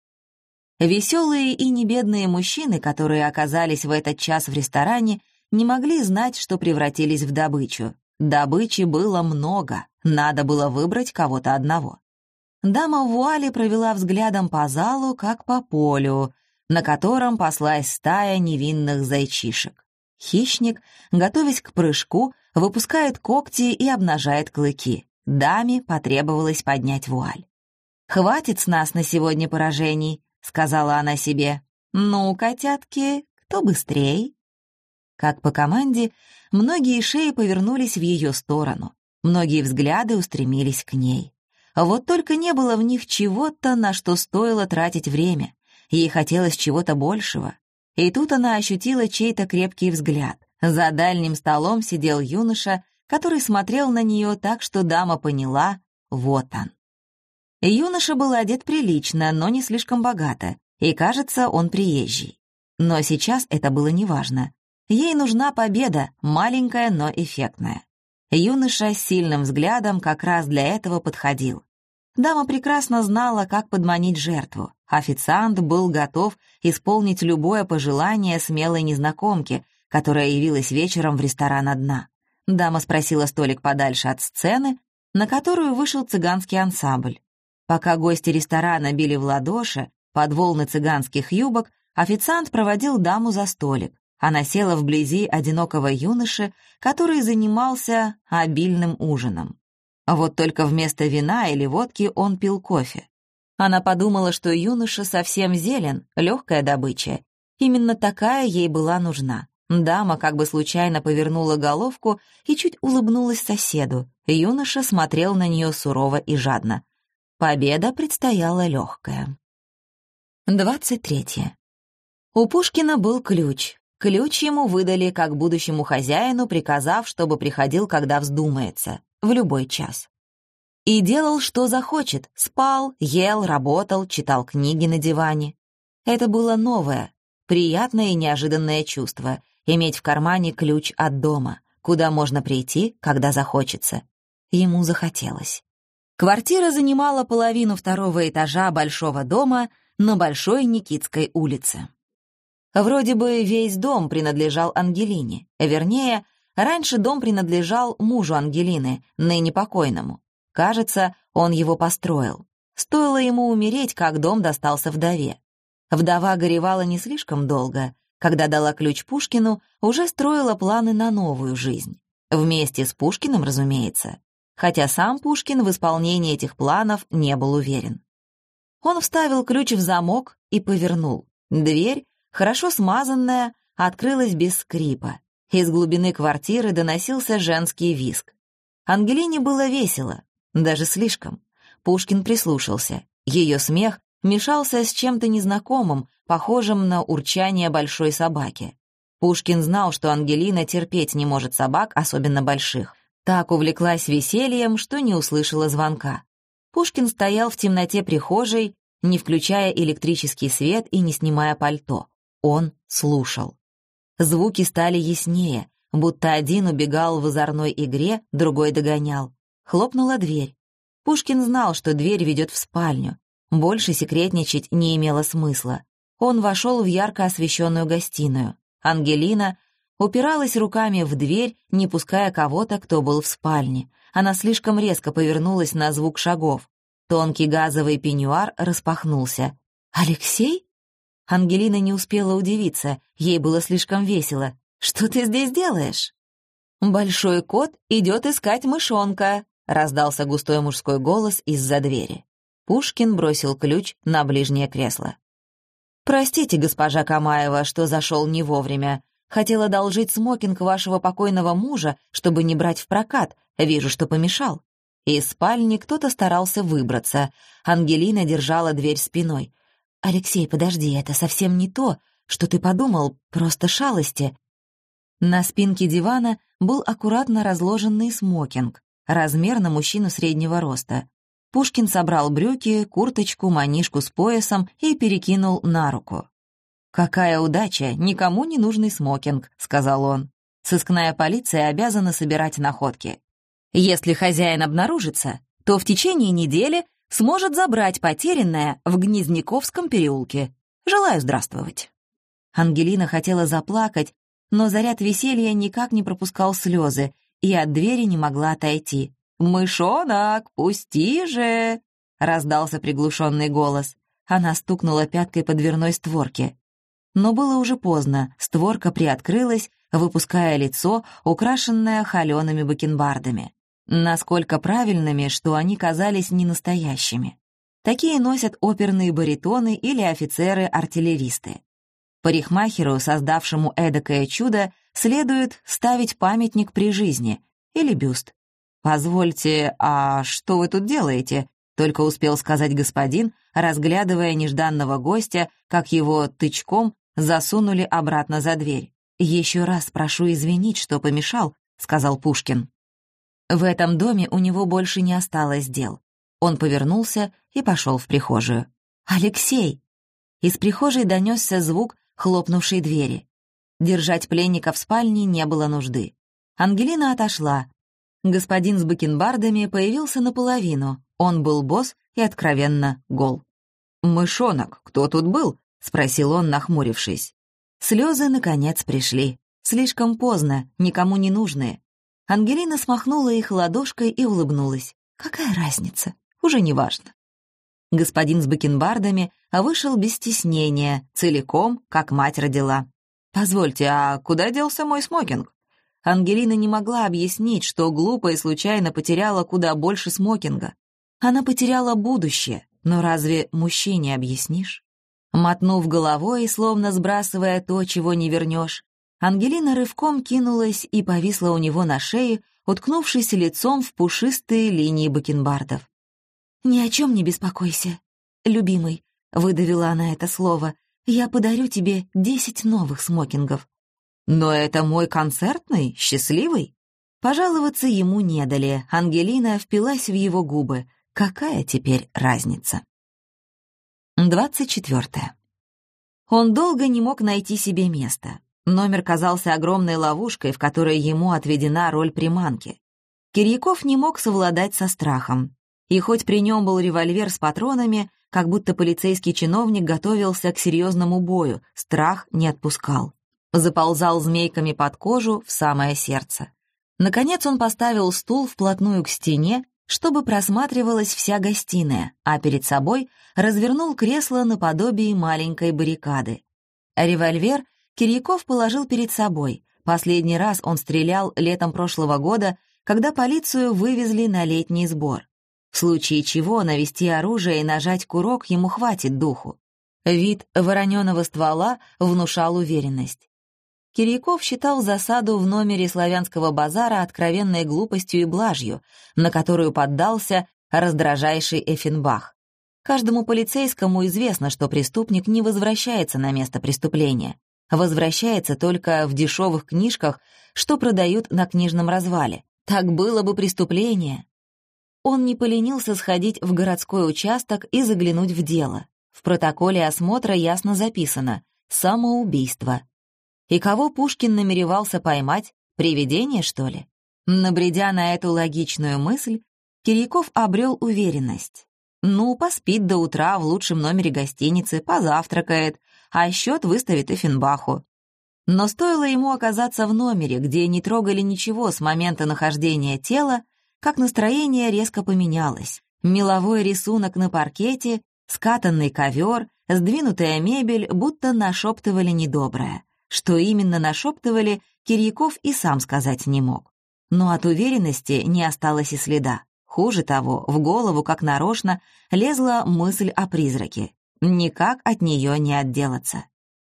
Веселые и небедные мужчины, которые оказались в этот час в ресторане, не могли знать, что превратились в добычу. Добычи было много, надо было выбрать кого-то одного. Дама в вуале провела взглядом по залу, как по полю, на котором паслась стая невинных зайчишек. Хищник, готовясь к прыжку, выпускает когти и обнажает клыки. Даме потребовалось поднять вуаль. «Хватит с нас на сегодня поражений», — сказала она себе. «Ну, котятки, кто быстрей?» Как по команде, многие шеи повернулись в ее сторону, многие взгляды устремились к ней. Вот только не было в них чего-то, на что стоило тратить время. Ей хотелось чего-то большего. И тут она ощутила чей-то крепкий взгляд. За дальним столом сидел юноша, который смотрел на нее так, что дама поняла — вот он. Юноша был одет прилично, но не слишком богато, и, кажется, он приезжий. Но сейчас это было неважно. Ей нужна победа, маленькая, но эффектная. Юноша с сильным взглядом как раз для этого подходил. Дама прекрасно знала, как подманить жертву. Официант был готов исполнить любое пожелание смелой незнакомки, которая явилась вечером в ресторан одна. Дама спросила столик подальше от сцены, на которую вышел цыганский ансамбль. Пока гости ресторана били в ладоши под волны цыганских юбок, официант проводил даму за столик. Она села вблизи одинокого юноши, который занимался обильным ужином. Вот только вместо вина или водки он пил кофе. Она подумала, что юноша совсем зелен, легкая добыча. Именно такая ей была нужна. Дама как бы случайно повернула головку и чуть улыбнулась соседу. Юноша смотрел на нее сурово и жадно. Победа предстояла легкая. двадцать третье. У Пушкина был ключ. Ключ ему выдали как будущему хозяину, приказав, чтобы приходил, когда вздумается, в любой час. И делал, что захочет, спал, ел, работал, читал книги на диване. Это было новое, приятное и неожиданное чувство — иметь в кармане ключ от дома, куда можно прийти, когда захочется. Ему захотелось. Квартира занимала половину второго этажа большого дома на Большой Никитской улице. Вроде бы весь дом принадлежал Ангелине, вернее, Раньше дом принадлежал мужу Ангелины, ныне покойному. Кажется, он его построил. Стоило ему умереть, как дом достался вдове. Вдова горевала не слишком долго. Когда дала ключ Пушкину, уже строила планы на новую жизнь. Вместе с Пушкиным, разумеется. Хотя сам Пушкин в исполнении этих планов не был уверен. Он вставил ключ в замок и повернул. Дверь, хорошо смазанная, открылась без скрипа. Из глубины квартиры доносился женский визг. Ангелине было весело, даже слишком. Пушкин прислушался. Ее смех мешался с чем-то незнакомым, похожим на урчание большой собаки. Пушкин знал, что Ангелина терпеть не может собак, особенно больших. Так увлеклась весельем, что не услышала звонка. Пушкин стоял в темноте прихожей, не включая электрический свет и не снимая пальто. Он слушал. Звуки стали яснее, будто один убегал в озорной игре, другой догонял. Хлопнула дверь. Пушкин знал, что дверь ведет в спальню. Больше секретничать не имело смысла. Он вошел в ярко освещенную гостиную. Ангелина упиралась руками в дверь, не пуская кого-то, кто был в спальне. Она слишком резко повернулась на звук шагов. Тонкий газовый пеньюар распахнулся. «Алексей?» Ангелина не успела удивиться, ей было слишком весело. «Что ты здесь делаешь?» «Большой кот идет искать мышонка», — раздался густой мужской голос из-за двери. Пушкин бросил ключ на ближнее кресло. «Простите, госпожа Камаева, что зашел не вовремя. Хотел одолжить смокинг вашего покойного мужа, чтобы не брать в прокат. Вижу, что помешал». Из спальни кто-то старался выбраться. Ангелина держала дверь спиной. «Алексей, подожди, это совсем не то, что ты подумал, просто шалости». На спинке дивана был аккуратно разложенный смокинг, размер на мужчину среднего роста. Пушкин собрал брюки, курточку, манишку с поясом и перекинул на руку. «Какая удача, никому не нужный смокинг», — сказал он. «Сыскная полиция обязана собирать находки. Если хозяин обнаружится, то в течение недели сможет забрать потерянное в Гнезняковском переулке. Желаю здравствовать». Ангелина хотела заплакать, но заряд веселья никак не пропускал слезы и от двери не могла отойти. «Мышонок, пусти же!» — раздался приглушенный голос. Она стукнула пяткой по дверной створке. Но было уже поздно, створка приоткрылась, выпуская лицо, украшенное холеными бакенбардами. Насколько правильными, что они казались ненастоящими. Такие носят оперные баритоны или офицеры-артиллеристы. Парикмахеру, создавшему эдакое чудо, следует ставить памятник при жизни или бюст. «Позвольте, а что вы тут делаете?» — только успел сказать господин, разглядывая нежданного гостя, как его тычком засунули обратно за дверь. «Еще раз прошу извинить, что помешал», — сказал Пушкин. В этом доме у него больше не осталось дел. Он повернулся и пошел в прихожую. «Алексей!» Из прихожей донесся звук хлопнувшей двери. Держать пленника в спальне не было нужды. Ангелина отошла. Господин с бакенбардами появился наполовину. Он был босс и откровенно гол. «Мышонок, кто тут был?» — спросил он, нахмурившись. Слезы, наконец, пришли. Слишком поздно, никому не нужные. Ангелина смахнула их ладошкой и улыбнулась. «Какая разница? Уже не важно». Господин с бакенбардами вышел без стеснения, целиком, как мать родила. «Позвольте, а куда делся мой смокинг?» Ангелина не могла объяснить, что глупо и случайно потеряла куда больше смокинга. Она потеряла будущее, но разве мужчине объяснишь? Мотнув головой, словно сбрасывая то, чего не вернешь, Ангелина рывком кинулась и повисла у него на шее, уткнувшись лицом в пушистые линии бакенбардов. «Ни о чем не беспокойся, любимый», — выдавила она это слово, — «я подарю тебе десять новых смокингов». «Но это мой концертный, счастливый?» Пожаловаться ему не дали, Ангелина впилась в его губы. Какая теперь разница? Двадцать четвертое. Он долго не мог найти себе места. Номер казался огромной ловушкой, в которой ему отведена роль приманки. Кирьяков не мог совладать со страхом. И хоть при нем был револьвер с патронами, как будто полицейский чиновник готовился к серьезному бою, страх не отпускал. заползал змейками под кожу в самое сердце. Наконец он поставил стул вплотную к стене, чтобы просматривалась вся гостиная, а перед собой развернул кресло наподобие маленькой баррикады. Револьвер Кирьяков положил перед собой. Последний раз он стрелял летом прошлого года, когда полицию вывезли на летний сбор. В случае чего навести оружие и нажать курок ему хватит духу. Вид вороненого ствола внушал уверенность. Кирьяков считал засаду в номере славянского базара откровенной глупостью и блажью, на которую поддался раздражайший Эффенбах. Каждому полицейскому известно, что преступник не возвращается на место преступления. Возвращается только в дешевых книжках, что продают на книжном развале. Так было бы преступление. Он не поленился сходить в городской участок и заглянуть в дело. В протоколе осмотра ясно записано «самоубийство». И кого Пушкин намеревался поймать? Привидение, что ли? Набредя на эту логичную мысль, Кирьяков обрел уверенность. Ну, поспит до утра в лучшем номере гостиницы, позавтракает, а счет выставит Эффенбаху. Но стоило ему оказаться в номере, где не трогали ничего с момента нахождения тела, как настроение резко поменялось. Меловой рисунок на паркете, скатанный ковер, сдвинутая мебель будто нашептывали недоброе. Что именно нашептывали, Кирьяков и сам сказать не мог. Но от уверенности не осталось и следа. Хуже того, в голову, как нарочно, лезла мысль о призраке. Никак от нее не отделаться.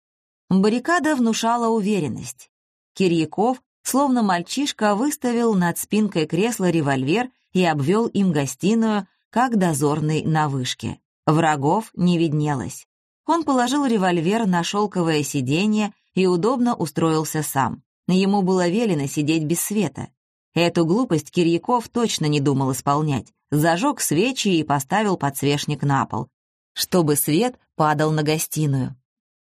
Баррикада внушала уверенность. Кирьяков, словно мальчишка, выставил над спинкой кресла револьвер и обвел им гостиную, как дозорный на вышке. Врагов не виднелось. Он положил револьвер на шелковое сиденье и удобно устроился сам. Ему было велено сидеть без света. Эту глупость Кирьяков точно не думал исполнять. Зажег свечи и поставил подсвечник на пол, чтобы свет падал на гостиную.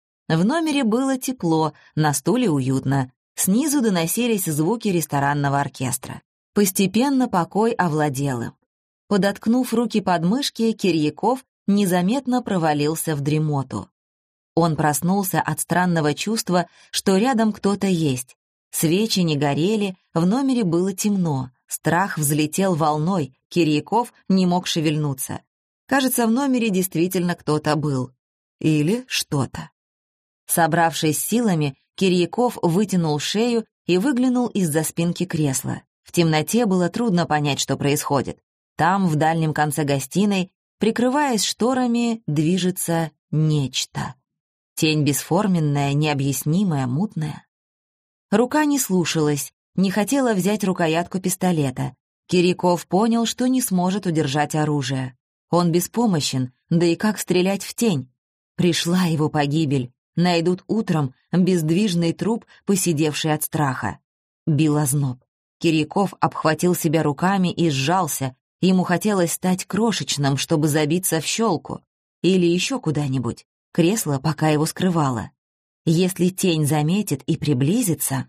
В номере было тепло, на стуле уютно. Снизу доносились звуки ресторанного оркестра. Постепенно покой овладел им. Подоткнув руки под мышки, Кирьяков незаметно провалился в дремоту. Он проснулся от странного чувства, что рядом кто-то есть. Свечи не горели, в номере было темно. Страх взлетел волной, Кирьяков не мог шевельнуться. Кажется, в номере действительно кто-то был. Или что-то. Собравшись силами, Кирьяков вытянул шею и выглянул из-за спинки кресла. В темноте было трудно понять, что происходит. Там, в дальнем конце гостиной, прикрываясь шторами, движется нечто. Тень бесформенная, необъяснимая, мутная. Рука не слушалась, не хотела взять рукоятку пистолета. Кирьяков понял, что не сможет удержать оружие. Он беспомощен, да и как стрелять в тень? Пришла его погибель. Найдут утром бездвижный труп, посидевший от страха. Бил озноб. Кирьяков обхватил себя руками и сжался. Ему хотелось стать крошечным, чтобы забиться в щелку. Или еще куда-нибудь. Кресло пока его скрывало. Если тень заметит и приблизится...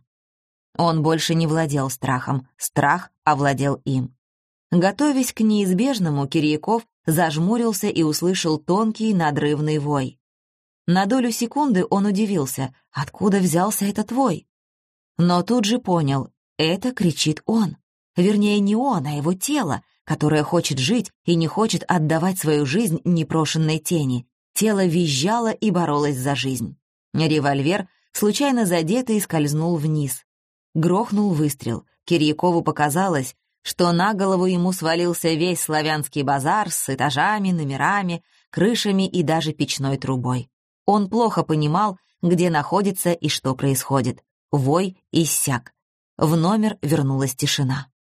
Он больше не владел страхом, страх овладел им. Готовясь к неизбежному, Кирьяков зажмурился и услышал тонкий надрывный вой. На долю секунды он удивился, откуда взялся этот вой. Но тут же понял, это кричит он. Вернее, не он, а его тело, которое хочет жить и не хочет отдавать свою жизнь непрошенной тени. Тело визжало и боролось за жизнь. Револьвер, случайно задетый, скользнул вниз. Грохнул выстрел. Кирьякову показалось, что на голову ему свалился весь славянский базар с этажами, номерами, крышами и даже печной трубой. Он плохо понимал, где находится и что происходит. Вой иссяк. В номер вернулась тишина.